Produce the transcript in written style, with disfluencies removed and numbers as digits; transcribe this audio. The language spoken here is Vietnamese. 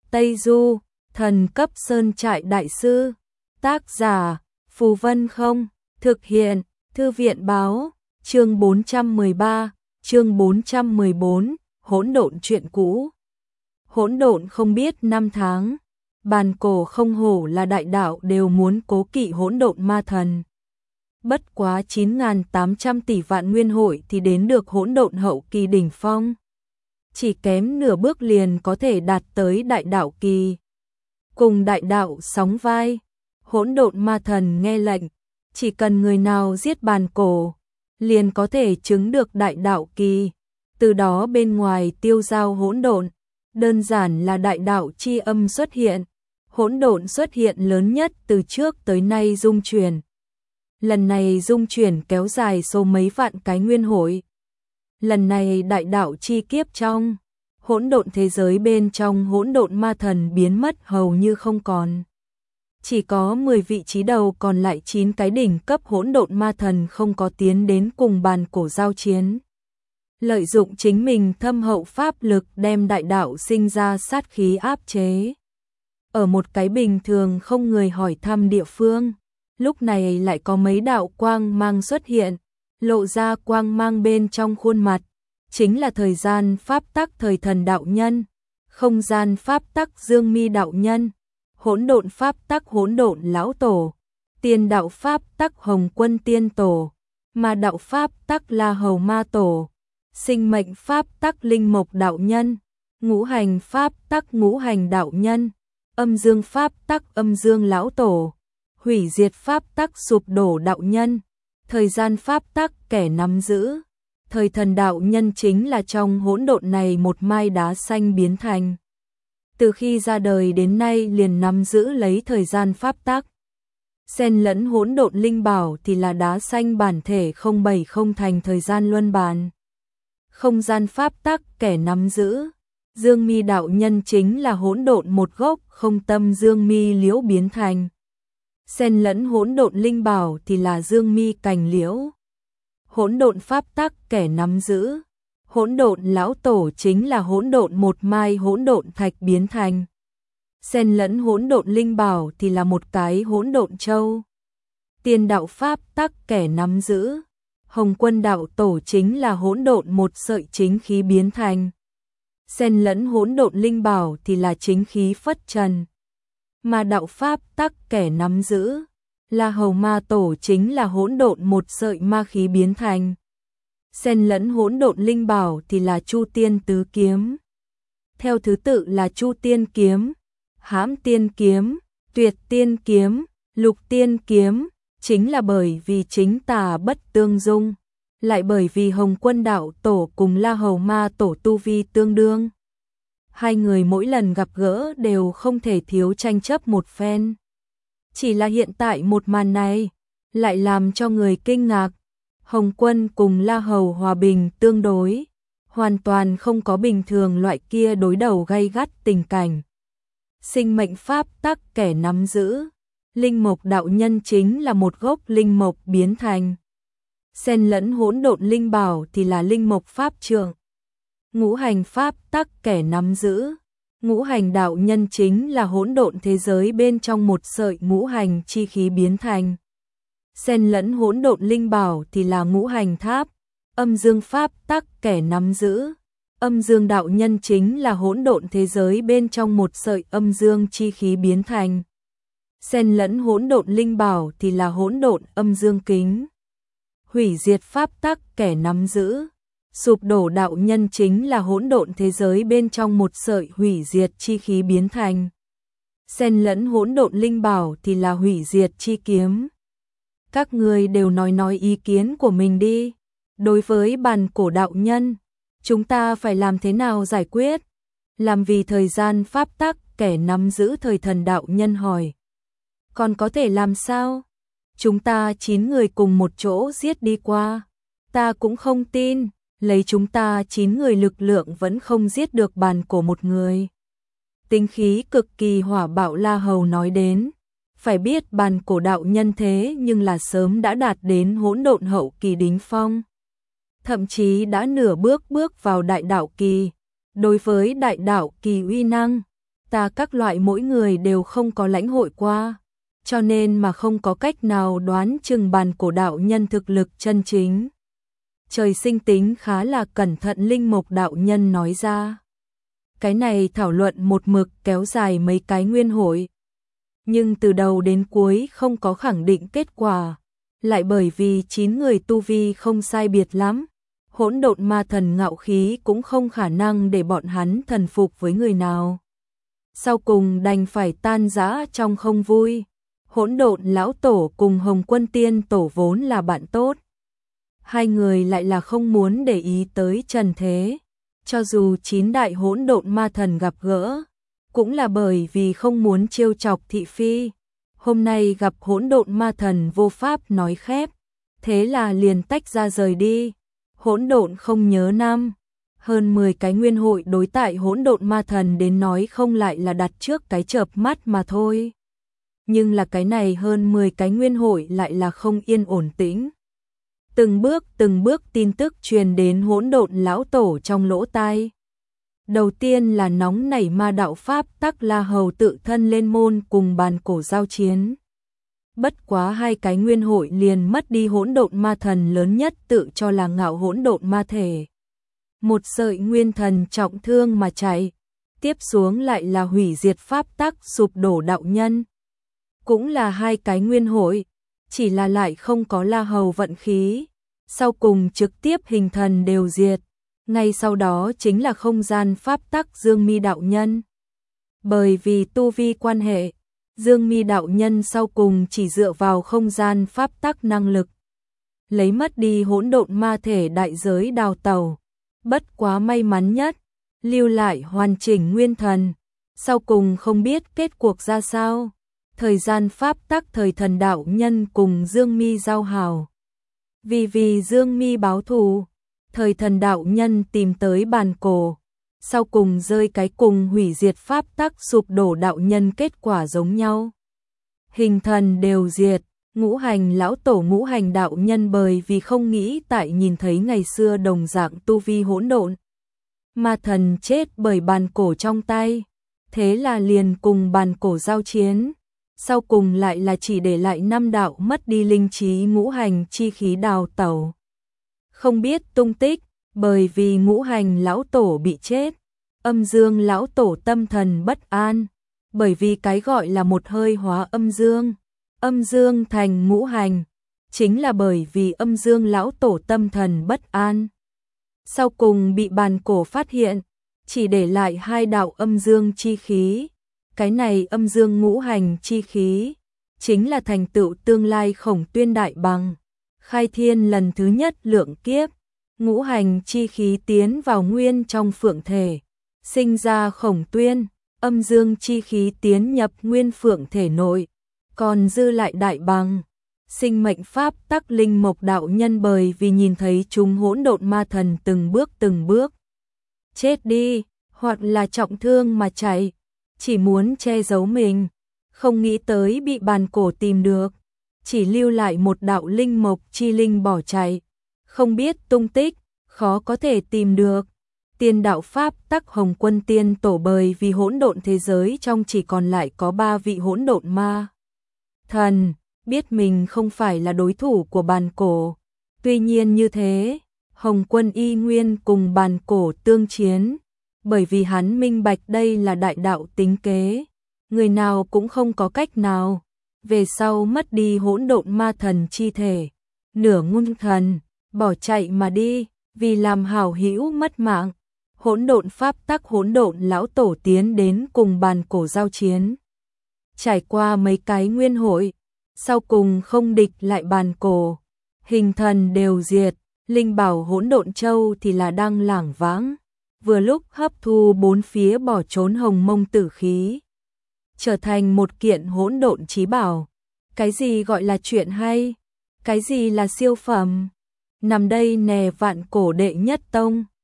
Tây Du, thần cấp sơn trại đại sư. Tác giả, Phù Vân Không. Thực hiện, Thư viện báo. Chương 413, chương 414, hỗn độn truyện cũ. Hỗn độn không biết năm tháng. Bàn cổ không hổ là đại đạo đều muốn cố kỵ hỗn độn ma thần. Bất quá 9.800 tỷ vạn nguyên hội thì đến được hỗn độn hậu kỳ đỉnh phong. Chỉ kém nửa bước liền có thể đạt tới đại đạo kỳ. Cùng đại đạo sóng vai, hỗn độn ma thần nghe lệnh, chỉ cần người nào giết bàn cổ, liền có thể chứng được đại đạo kỳ. Từ đó bên ngoài tiêu giao hỗn độn, đơn giản là đại đạo chi âm xuất hiện. Hỗn độn xuất hiện lớn nhất từ trước tới nay dung chuyển. Lần này dung chuyển kéo dài số mấy vạn cái nguyên hội. Lần này đại đạo chi kiếp trong hỗn độn thế giới bên trong hỗn độn ma thần biến mất hầu như không còn. Chỉ có 10 vị trí đầu còn lại 9 cái đỉnh cấp hỗn độn ma thần không có tiến đến cùng bàn cổ giao chiến. Lợi dụng chính mình thâm hậu pháp lực đem đại đạo sinh ra sát khí áp chế. Ở một cái bình thường không người hỏi thăm địa phương, lúc này lại có mấy đạo quang mang xuất hiện, lộ ra quang mang bên trong khuôn mặt, chính là thời gian pháp tắc thời thần đạo nhân, không gian pháp tắc Dương Mi đạo nhân, hỗn độn pháp tắc hỗn độn lão tổ, tiên đạo pháp tắc Hồng Quân tiên tổ, ma đạo pháp tắc La Hầu ma tổ, sinh mệnh pháp tắc Linh Mộc đạo nhân, ngũ hành pháp tắc ngũ hành đạo nhân, âm dương pháp tắc âm dương lão tổ, hủy diệt pháp tắc sụp đổ đạo nhân, thời gian pháp tắc kẻ nắm giữ. Thời thần đạo nhân chính là trong hỗn độn này một mai đá xanh biến thành. Từ khi ra đời đến nay liền nắm giữ lấy thời gian pháp tắc. Xen lẫn hỗn độn linh bảo thì là đá xanh bản thể không bảy không thành thời gian luân bàn. Không gian pháp tắc kẻ nắm giữ. Dương Mi đạo nhân chính là hỗn độn một gốc không tâm Dương Mi liễu biến thành. Xen lẫn hỗn độn linh bảo thì là Dương Mi cành liễu. Hỗn độn pháp tắc kẻ nắm giữ. Hỗn độn lão tổ chính là hỗn độn một mai hỗn độn thạch biến thành. Xen lẫn hỗn độn linh bảo thì là một cái hỗn độn châu. Tiên đạo pháp tắc kẻ nắm giữ. Hồng Quân đạo tổ chính là hỗn độn một sợi chính khí biến thành. Xen lẫn hỗn độn linh bảo thì là chính khí phất trần. Mà đạo pháp tắc kẻ nắm giữ. La Hầu ma tổ chính là hỗn độn một sợi ma khí biến thành. Xen lẫn hỗn độn linh bảo thì là Chu Tiên tứ kiếm. Theo thứ tự là Chu Tiên kiếm, Hãm Tiên kiếm, Tuyệt Tiên kiếm, Lục Tiên kiếm, chính là bởi vì chính tà bất tương dung, lại bởi vì Hồng Quân đạo tổ cùng La Hầu ma tổ tu vi tương đương. Hai người mỗi lần gặp gỡ đều không thể thiếu tranh chấp một phen. Chỉ là hiện tại một màn này lại làm cho người kinh ngạc. Hồng Quân cùng La Hầu hòa bình tương đối, hoàn toàn không có bình thường loại kia đối đầu gay gắt tình cảnh. Sinh mệnh pháp tắc kẻ nắm giữ. Linh Mộc đạo nhân chính là một gốc linh mộc biến thành. Xen lẫn hỗn độn linh bảo thì là linh mộc pháp trượng. Ngũ hành pháp tắc kẻ nắm giữ. Ngũ hành đạo nhân chính là hỗn độn thế giới bên trong một sợi ngũ hành chi khí biến thành. Xen lẫn hỗn độn linh bảo thì là ngũ hành tháp. Âm dương pháp tắc kẻ nắm giữ. Âm dương đạo nhân chính là hỗn độn thế giới bên trong một sợi âm dương chi khí biến thành. Xen lẫn hỗn độn linh bảo thì là hỗn độn âm dương kính. Hủy diệt pháp tắc kẻ nắm giữ. Sụp đổ đạo nhân chính là hỗn độn thế giới bên trong một sợi hủy diệt chi khí biến thành. Xen lẫn hỗn độn linh bảo thì là hủy diệt chi kiếm. Các người đều nói ý kiến của mình đi. Đối với bàn cổ đạo nhân, chúng ta phải làm thế nào giải quyết? Làm vì thời gian pháp tắc kẻ nắm giữ thời thần đạo nhân hỏi. Còn có thể làm sao? Chúng ta 9 người cùng một chỗ giết đi qua. Ta cũng không tin. Lấy chúng ta 9 người lực lượng vẫn không giết được bàn cổ một người. Tính khí cực kỳ hỏa bạo La Hầu nói đến. Phải biết bàn cổ đạo nhân thế nhưng là sớm đã đạt đến hỗn độn hậu kỳ đỉnh phong. Thậm chí đã nửa bước vào đại đạo kỳ. Đối với đại đạo kỳ uy năng, ta các loại mỗi người đều không có lãnh hội qua, cho nên mà không có cách nào đoán chừng bàn cổ đạo nhân thực lực chân chính. Trời sinh tính khá là cẩn thận Linh Mộc đạo nhân nói ra. Cái này thảo luận một mực kéo dài mấy cái nguyên hội. Nhưng từ đầu đến cuối không có khẳng định kết quả. Lại bởi vì 9 người tu vi không sai biệt lắm. Hỗn độn ma thần ngạo khí cũng không khả năng để bọn hắn thần phục với người nào. Sau cùng đành phải tan rã trong không vui. Hỗn độn lão tổ cùng Hồng Quân Tiên tổ vốn là bạn tốt. Hai người lại là không muốn để ý tới trần thế. Cho dù 9 đại hỗn độn ma thần gặp gỡ, cũng là bởi vì không muốn trêu chọc thị phi. Hôm nay gặp hỗn độn ma thần vô pháp nói khép, thế là liền tách ra rời đi. Hỗn độn không nhớ năm, hơn 10 cái nguyên hội đối tại hỗn độn ma thần đến nói không lại là đặt trước cái chợp mắt mà thôi. Nhưng là cái này hơn 10 cái nguyên hội lại là không yên ổn tĩnh. Từng bước tin tức truyền đến hỗn độn lão tổ trong lỗ tai. Đầu tiên là nóng nảy ma đạo pháp tắc La Hầu tự thân lên môn cùng bàn cổ giao chiến. Bất quá hai cái nguyên hội liền mất đi hỗn độn ma thần lớn nhất tự cho là ngạo hỗn độn ma thể. Một sợi nguyên thần trọng thương mà chạy, tiếp xuống lại là hủy diệt pháp tắc sụp đổ đạo nhân. Cũng là hai cái nguyên hội, chỉ là lại không có La Hầu vận khí, sau cùng trực tiếp hình thần đều diệt. Ngay sau đó chính là không gian pháp tắc Dương Mi đạo nhân. Bởi vì tu vi quan hệ, Dương Mi đạo nhân sau cùng chỉ dựa vào không gian pháp tắc năng lực, lấy mất đi hỗn độn ma thể đại giới đào tẩu. Bất quá may mắn nhất, lưu lại hoàn chỉnh nguyên thần, sau cùng không biết kết cuộc ra sao. Thời gian pháp tắc thời thần đạo nhân cùng Dương Mi giao hảo. Vì Dương Mi báo thù, thời thần đạo nhân tìm tới bàn cổ, sau cùng rơi cái cùng hủy diệt pháp tắc sụp đổ đạo nhân kết quả giống nhau. Hình thần đều diệt, ngũ hành lão tổ ngũ hành đạo nhân bởi vì không nghĩ tại nhìn thấy ngày xưa đồng dạng tu vi hỗn độn. Ma thần chết bởi bàn cổ trong tay, thế là liền cùng bàn cổ giao chiến. Sau cùng lại là chỉ để lại 5 đạo mất đi linh trí ngũ hành chi khí đào tẩu. Không biết tung tích, bởi vì ngũ hành lão tổ bị chết. Âm dương lão tổ tâm thần bất an, bởi vì cái gọi là một hơi hóa âm dương thành ngũ hành, chính là bởi vì âm dương lão tổ tâm thần bất an. Sau cùng bị bàn cổ phát hiện, chỉ để lại 2 đạo âm dương chi khí. Cái này âm dương ngũ hành chi khí, chính là thành tựu tương lai Khổng Tuyên đại bằng. Khai thiên lần thứ nhất lượng kiếp, ngũ hành chi khí tiến vào nguyên trong phượng thể, sinh ra Khổng Tuyên, âm dương chi khí tiến nhập nguyên phượng thể nội, còn dư lại đại bằng. Sinh mệnh pháp tắc Linh Mộc đạo nhân bởi vì nhìn thấy chúng hỗn độn ma thần từng bước chết đi, hoặc là trọng thương mà chạy, chỉ muốn che giấu mình, không nghĩ tới bị bàn cổ tìm được, chỉ lưu lại một đạo linh mộc chi linh bỏ chạy, không biết tung tích, khó có thể tìm được. Tiên đạo pháp tắc Hồng Quân Tiên tổ bởi vì hỗn độn thế giới trong chỉ còn lại có 3 vị hỗn độn ma thần, biết mình không phải là đối thủ của bàn cổ. Tuy nhiên như thế, Hồng Quân y nguyên cùng bàn cổ tương chiến, bởi vì hắn minh bạch đây là đại đạo tính kế, người nào cũng không có cách nào. Về sau mất đi hỗn độn ma thần chi thể, nửa ngưng thần, bỏ chạy mà đi, vì làm hảo hữu mất mạng. Hỗn độn pháp tắc hỗn độn lão tổ tiến đến cùng bàn cổ giao chiến. Trải qua mấy cái nguyên hội, sau cùng không địch lại bàn cổ, hình thần đều diệt, linh bảo hỗn độn châu thì là đang lảng vãng, vừa lúc hấp thu bốn phía bỏ trốn hồng mông tử khí, trở thành một kiện hỗn độn chí bảo. Cái gì gọi là chuyện hay? Cái gì là siêu phẩm? Nằm đây nè vạn cổ đệ nhất tông.